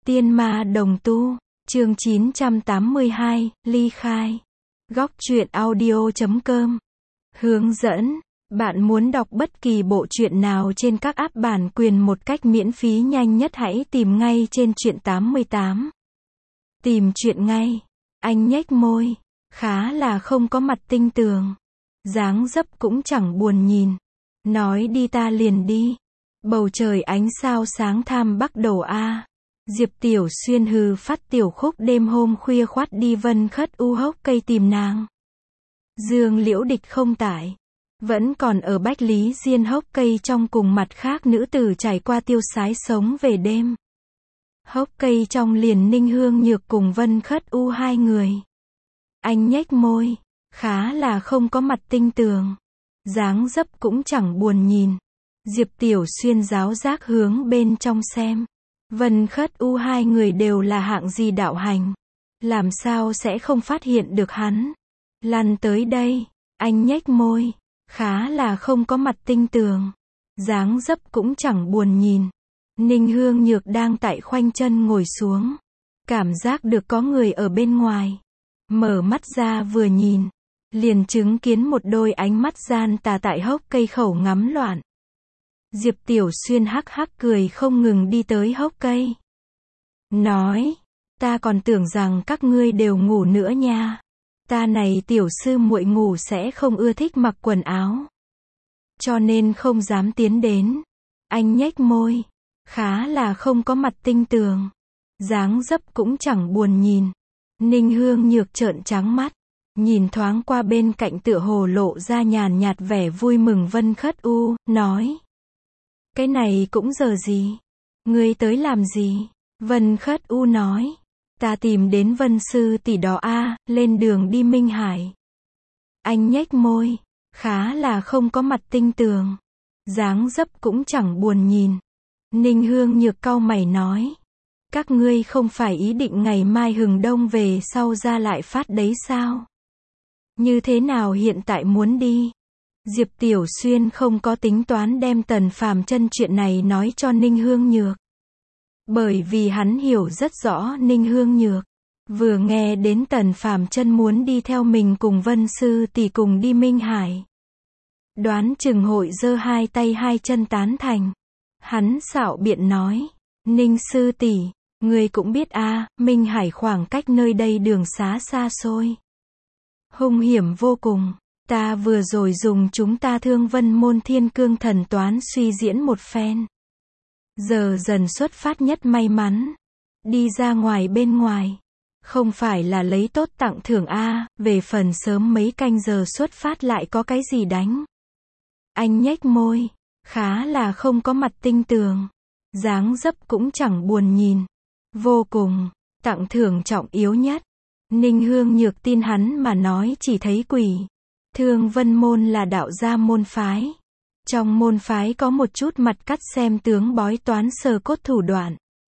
Tiên ma đồng tu, chương 982, ly khai. Góc truyện audio.com. Hướng dẫn. Bạn muốn đọc bất kỳ bộ truyện nào trên các app bản quyền một cách miễn phí nhanh nhất hãy tìm ngay trên truyện 88. Tìm truyện ngay. Anh nhếch môi. Khá là không có mặt tinh tường. Dáng dấp cũng chẳng buồn nhìn. Nói đi ta liền đi. Bầu trời ánh sao sáng tham bắc đầu a. Diệp Tiểu Xuyên hừ phát tiểu khúc đêm hôm khuya khoắt đi Vân Khất U hốc cây tìm nàng. Dương Liễu Địch không tại. Vẫn còn ở Bách Lý Diên hốc cây trong cùng mặt khác nữ tử trải qua tiêu sái sống về đêm. Hốc cây trong liền Ninh Hương Nhược cùng Vân Khất U hai người. Anh nhếch môi. Khá là không có mặt tinh tường. Dáng dấp cũng chẳng buồn nhìn. Diệp Tiểu Xuyên giáo giác hướng bên trong xem. Vân Khất U hai người đều là hạng gì đạo hành. Làm sao sẽ không phát hiện được hắn. Lăn tới đây. Anh nhếch môi. Khá là không có mặt tinh tường. Dáng dấp cũng chẳng buồn nhìn. Ninh Hương Nhược đang tại khoanh chân ngồi xuống. Cảm giác được có người ở bên ngoài. Mở mắt ra vừa nhìn. Liền chứng kiến một đôi ánh mắt gian tà tại hốc cây khẩu ngắm loạn. Diệp Tiểu Xuyên hắc hắc cười không ngừng đi tới hốc cây. Nói, ta còn tưởng rằng các ngươi đều ngủ nữa nha. Ta này tiểu sư muội ngủ sẽ không ưa thích mặc quần áo. Cho nên không dám tiến đến. Anh nhếch môi. Khá là không có mặt tinh tường. Dáng dấp cũng chẳng buồn nhìn. Ninh Hương Nhược trợn trắng mắt. Nhìn thoáng qua bên cạnh tựa hồ lộ ra nhàn nhạt vẻ vui mừng Vân Khất U, nói. Cái này cũng giờ gì? Ngươi tới làm gì? Vân Khất U nói. Ta tìm đến Vân sư tỷ đó a, lên đường đi Minh Hải. Anh nhếch môi. Khá là không có mặt tinh tường. Dáng dấp cũng chẳng buồn nhìn. Ninh Hương Nhược cau mày nói. Các ngươi không phải ý định ngày mai hừng đông về sau ra lại phát đấy sao? Như thế nào hiện tại muốn đi? Diệp Tiểu Xuyên không có tính toán đem Tần Phàm Chân chuyện này nói cho Ninh Hương Nhược. Bởi vì hắn hiểu rất rõ Ninh Hương Nhược. Vừa nghe đến Tần Phàm Chân muốn đi theo mình cùng Vân sư tỷ cùng đi Minh Hải. Đoán chừng hội giơ hai tay hai chân tán thành. Hắn xạo biện nói. Ninh sư tỷ, người cũng biết a, Minh Hải khoảng cách nơi đây đường xá xa xôi. Hung hiểm vô cùng. Ta vừa rồi dùng chúng ta Thương Vân môn Thiên Cương thần toán suy diễn một phen. Giờ dần xuất phát nhất may mắn. Đi ra ngoài bên ngoài. Không phải là lấy tốt tặng thưởng a, về phần sớm mấy canh giờ xuất phát lại có cái gì đánh. Anh nhếch môi. Khá là không có mặt tinh tường. Dáng dấp cũng chẳng buồn nhìn. Vô cùng. Tặng thưởng trọng yếu nhất. Ninh Hương Nhược tin hắn mà nói chỉ thấy quỷ. Thương Vân môn là đạo gia môn phái. Trong môn phái có một chút mặt cắt xem tướng bói toán sờ cốt thủ đoạn.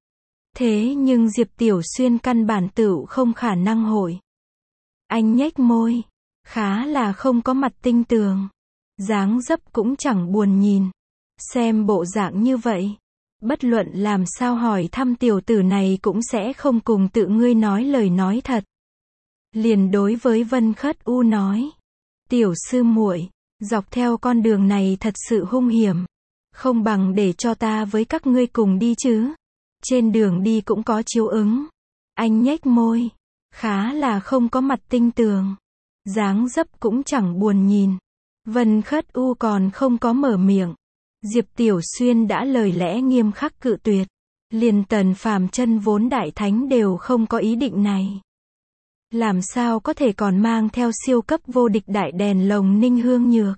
Thế nhưng Diệp Tiểu Xuyên căn bản tựu không khả năng hội. Anh nhếch môi. Khá là không có mặt tinh tường. Dáng dấp cũng chẳng buồn nhìn. Xem bộ dạng như vậy. Bất luận làm sao hỏi thăm tiểu tử này cũng sẽ không cùng tự ngươi nói lời nói thật. Liền đối với Vân Khất U nói. Tiểu sư muội, dọc theo con đường này thật sự hung hiểm. Không bằng để cho ta với các ngươi cùng đi chứ. Trên đường đi cũng có chiếu ứng. Anh nhếch môi. Khá là không có mặt tinh tường. Dáng dấp cũng chẳng buồn nhìn. Vân Khất U còn không có mở miệng. Diệp Tiểu Xuyên đã lời lẽ nghiêm khắc cự tuyệt. Liền Tần Phàm Chân vốn đại thánh đều không có ý định này. Làm sao có thể còn mang theo siêu cấp vô địch đại đèn lồng Ninh Hương Nhược.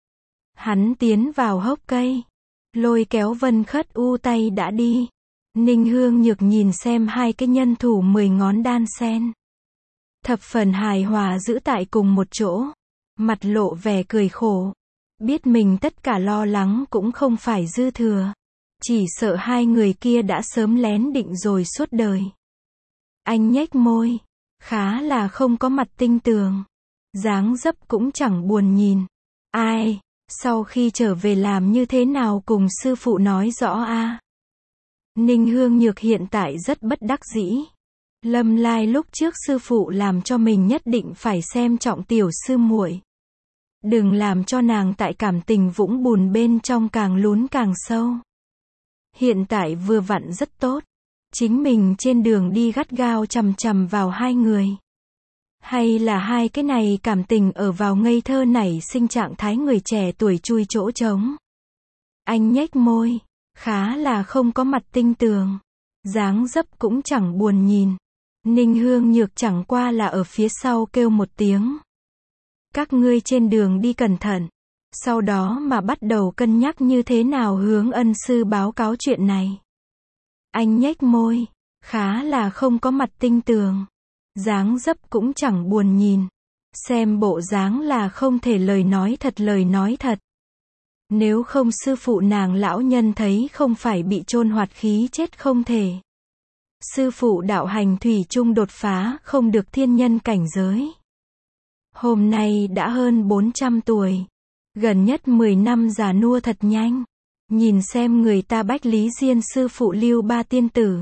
Hắn tiến vào hốc cây. Lôi kéo Vân Khất U tay đã đi. Ninh Hương Nhược nhìn xem hai cái nhân thủ 10 ngón đan sen. Thập phần hài hòa giữ tại cùng một chỗ. Mặt lộ vẻ cười khổ. Biết mình tất cả lo lắng cũng không phải dư thừa. Chỉ sợ hai người kia đã sớm lén định rồi suốt đời. Anh nhếch môi. Khá là không có mặt tinh tường. Dáng dấp cũng chẳng buồn nhìn. Ai, sau khi trở về làm như thế nào cùng sư phụ nói rõ a. Ninh Hương Nhược hiện tại rất bất đắc dĩ. Lâm Lai lúc trước sư phụ làm cho mình nhất định phải xem trọng tiểu sư muội. Đừng làm cho nàng tại cảm tình vũng bùn bên trong càng lún càng sâu. Hiện tại vừa vặn rất tốt. Chính mình trên đường đi gắt gao chằm chằm vào hai người. Hay là hai cái này cảm tình ở vào ngây thơ nảy sinh trạng thái người trẻ tuổi chui chỗ trống. Anh nhếch môi, khá là không có mặt tinh tường. Dáng dấp cũng chẳng buồn nhìn. Ninh Hương Nhược chẳng qua là ở phía sau kêu một tiếng. Các ngươi trên đường đi cẩn thận. Sau đó mà bắt đầu cân nhắc như thế nào hướng ân sư báo cáo chuyện này. Anh nhếch môi, khá là không có mặt tinh tường. Dáng dấp cũng chẳng buồn nhìn. Xem bộ dáng là không thể lời nói thật. Nếu không sư phụ nàng lão nhân thấy không phải bị chôn hoạt khí chết không thể. Sư phụ đạo hành thủy chung đột phá không được thiên nhân cảnh giới. Hôm nay đã hơn 400 tuổi. Gần nhất 10 năm già nua thật nhanh. Nhìn xem người ta Bách Lý Diên sư phụ Lưu Ba Tiên Tử.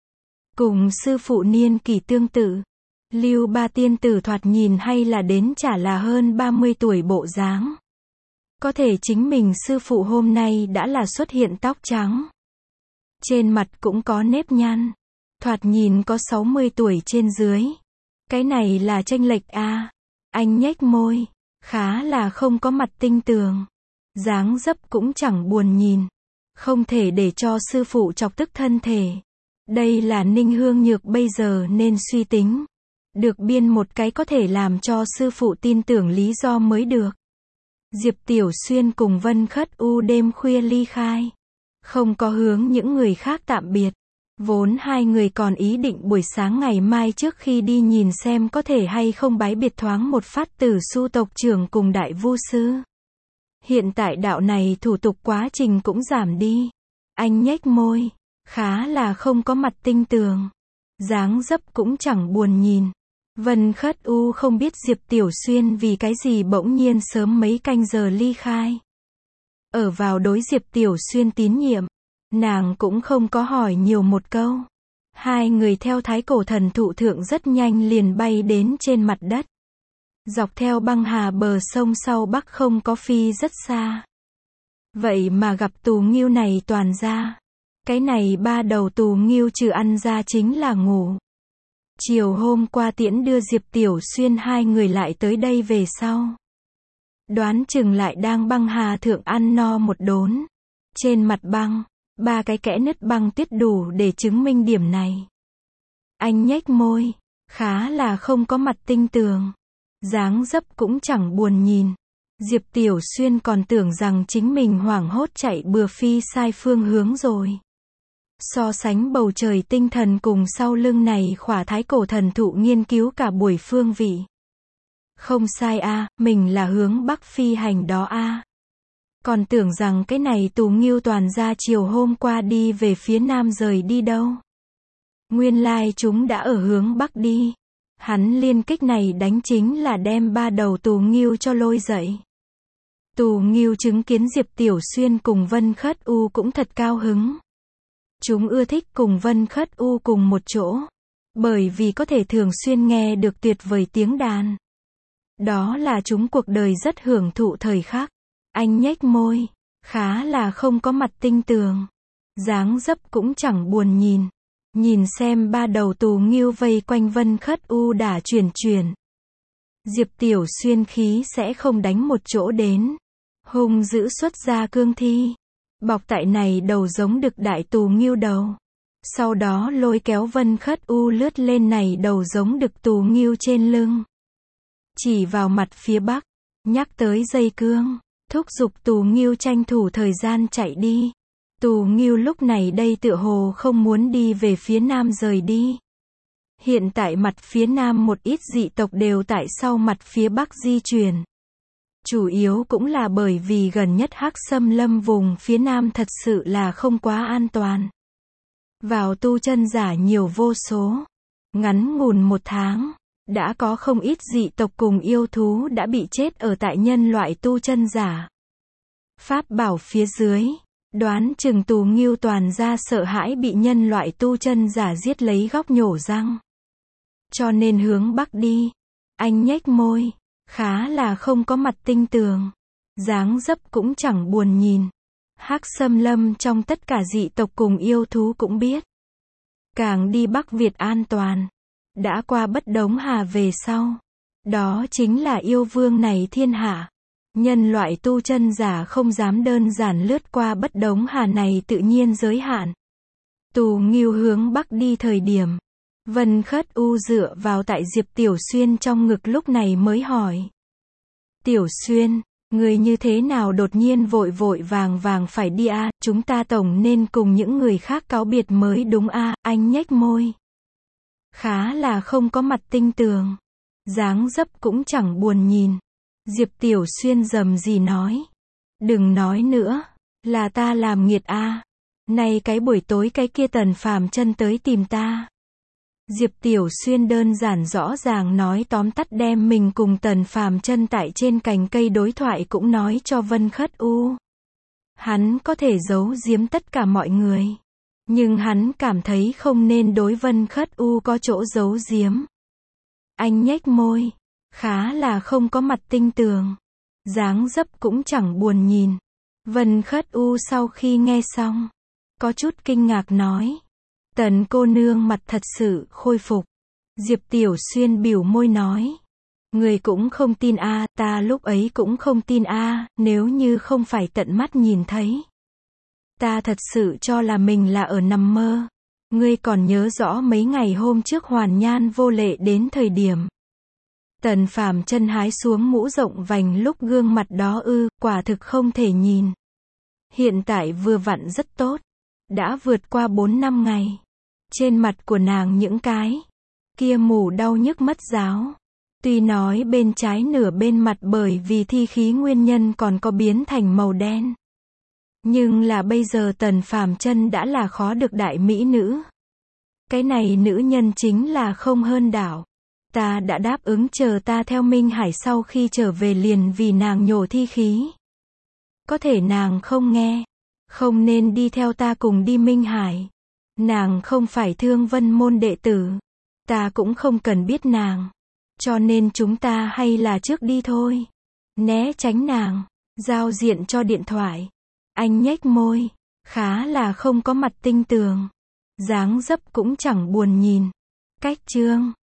Cùng sư phụ niên kỷ tương tự. Lưu Ba Tiên Tử thoạt nhìn hay là đến chả là hơn 30 tuổi bộ dáng. Có thể chính mình sư phụ hôm nay đã là xuất hiện tóc trắng. Trên mặt cũng có nếp nhăn. Thoạt nhìn có 60 tuổi trên dưới. Cái này là chênh lệch a. Anh nhếch môi, khá là không có mặt tinh tường. Dáng dấp cũng chẳng buồn nhìn. Không thể để cho sư phụ chọc tức thân thể. Đây là Ninh Hương Nhược bây giờ nên suy tính. Được biên một cái có thể làm cho sư phụ tin tưởng lý do mới được. Diệp Tiểu Xuyên cùng Vân Khất U đêm khuya ly khai. Không có hướng những người khác tạm biệt. Vốn hai người còn ý định buổi sáng ngày mai trước khi đi nhìn xem có thể hay không bái biệt thoáng một phát Tử Su tộc trưởng cùng đại vu sư. Hiện tại đạo này thủ tục quá trình cũng giảm đi. Anh nhếch môi, khá là không có mặt tinh tường. Dáng dấp cũng chẳng buồn nhìn. Vân Khất U không biết Diệp Tiểu Xuyên vì cái gì bỗng nhiên sớm mấy canh giờ ly khai. Ở vào đối Diệp Tiểu Xuyên tín nhiệm. Nàng cũng không có hỏi nhiều một câu. Hai người theo thái cổ thần thụ thượng rất nhanh liền bay đến trên mặt đất. Dọc theo băng hà bờ sông sau bắc không có phi rất xa. Vậy mà gặp tù nghiêu này toàn ra. Cái này ba đầu tù nghiêu trừ ăn ra chính là ngủ. Chiều hôm qua tiễn đưa Diệp Tiểu Xuyên hai người lại tới đây về sau. Đoán chừng lại đang băng hà thượng ăn no một đốn. Trên mặt băng. Ba cái kẽ nứt băng tuyết đủ để chứng minh điểm này. Anh nhếch môi, khá là không có mặt tinh tường. Dáng dấp cũng chẳng buồn nhìn. Diệp Tiểu Xuyên còn tưởng rằng chính mình hoảng hốt chạy bừa phi sai phương hướng rồi. So sánh bầu trời tinh thần cùng sau lưng này khỏa thái cổ thần thụ nghiên cứu cả buổi phương vị. Không sai a, mình là hướng bắc phi hành đó a. Còn tưởng rằng cái này tù nghiêu toàn ra chiều hôm qua đi về phía nam rời đi đâu. Nguyên lai chúng đã ở hướng bắc đi. Hắn liên kích này đánh chính là đem ba đầu tù nghiêu cho lôi dậy. Tù nghiêu chứng kiến Diệp Tiểu Xuyên cùng Vân Khất U cũng thật cao hứng. Chúng ưa thích cùng Vân Khất U cùng một chỗ. Bởi vì có thể thường xuyên nghe được tuyệt vời tiếng đàn. Đó là chúng cuộc đời rất hưởng thụ thời khắc. Anh nhếch môi, khá là không có mặt tinh tường. Dáng dấp cũng chẳng buồn nhìn. Nhìn xem ba đầu tù nghiêu vây quanh Vân Khất U đả chuyển. Diệp Tiểu Xuyên khí sẽ không đánh một chỗ đến. Hung dữ xuất ra cương thi. Bọc tại này đầu giống đực đại tù nghiêu đầu. Sau đó lôi kéo Vân Khất U lướt lên này đầu giống đực tù nghiêu trên lưng. Chỉ vào mặt phía bắc. Nhắc tới dây cương. Thúc giục tù nghiêu tranh thủ thời gian chạy đi. Tù nghiêu lúc này đây tựa hồ không muốn đi về phía nam rời đi. Hiện tại mặt phía nam một ít dị tộc đều tại sau mặt phía bắc di chuyển. Chủ yếu cũng là bởi vì gần nhất Hắc Xâm Lâm vùng phía nam thật sự là không quá an toàn. Vào tu chân giả nhiều vô số. Ngắn ngủn một tháng, đã có không ít dị tộc cùng yêu thú đã bị chết ở tại nhân loại tu chân giả. Pháp bảo phía dưới, Đoán chừng Tù Ngưu toàn ra sợ hãi bị nhân loại tu chân giả giết lấy góc nhổ răng. Cho nên hướng bắc đi. Anh nhếch môi, khá là không có mặt tinh tường. Dáng dấp cũng chẳng buồn nhìn. Hắc xâm lâm trong tất cả dị tộc cùng yêu thú cũng biết. Càng đi Bắc Việt an toàn. Đã qua Bất Đống Hà về sau. Đó chính là yêu vương này thiên hạ. Nhân loại tu chân giả không dám đơn giản lướt qua Bất Đống Hà này tự nhiên giới hạn. Tù Ngưu hướng Bắc đi thời điểm. Vân Khất U dựa vào tại Diệp Tiểu Xuyên trong ngực lúc này mới hỏi. Tiểu Xuyên, người như thế nào đột nhiên vội vội vàng vàng phải đi a? Chúng ta tổng nên cùng những người khác cáo biệt mới đúng a? Anh nhếch môi. Khá là không có mặt tinh tường. Dáng dấp cũng chẳng buồn nhìn. Diệp Tiểu Xuyên rầm rì nói. Đừng nói nữa. Là ta làm nghiệt a. Này cái buổi tối cái kia Tần Phàm Chân tới tìm ta. Diệp Tiểu Xuyên đơn giản rõ ràng nói tóm tắt đem mình cùng Tần Phàm Chân tại trên cành cây đối thoại cũng nói cho Vân Khất U. Hắn có thể giấu giếm tất cả mọi người. Nhưng hắn cảm thấy không nên đối Vân Khất U có chỗ giấu giếm. Anh nhếch môi. Khá là không có mặt tinh tường. Dáng dấp cũng chẳng buồn nhìn. Vân Khất U sau khi nghe xong. Có chút kinh ngạc nói. Tần cô nương mặt thật sự khôi phục. Diệp Tiểu Xuyên bĩu môi nói. Người cũng không tin a, ta lúc ấy cũng không tin a, nếu như không phải tận mắt nhìn thấy. Ta thật sự cho là mình là ở nằm mơ. Ngươi còn nhớ rõ mấy ngày hôm trước Hoàn Nhan vô lệ đến thời điểm. Tần Phàm Chân hái xuống mũ rộng vành lúc gương mặt đó quả thực không thể nhìn. Hiện tại vừa vặn rất tốt. Đã vượt qua 4-5 ngày. Trên mặt của nàng những cái kia mủ đau nhức mất giáo. Tuy nói bên trái nửa bên mặt bởi vì thi khí nguyên nhân còn có biến thành màu đen. Nhưng là bây giờ Tần Phàm Chân đã là khó được đại mỹ nữ. Cái này nữ nhân chính là không hơn đảo. Ta đã đáp ứng chờ ta theo Minh Hải sau khi trở về liền vì nàng nhổ thi khí. Có thể nàng không nghe. Không nên đi theo ta cùng đi Minh Hải. Nàng không phải Thương Vân môn đệ tử. Ta cũng không cần biết nàng. Cho nên chúng ta hay là trước đi thôi. Né tránh nàng. Giao diện cho điện thoại. Anh nhếch môi. Khá là không có mặt tinh tường. Dáng dấp cũng chẳng buồn nhìn. Cách chương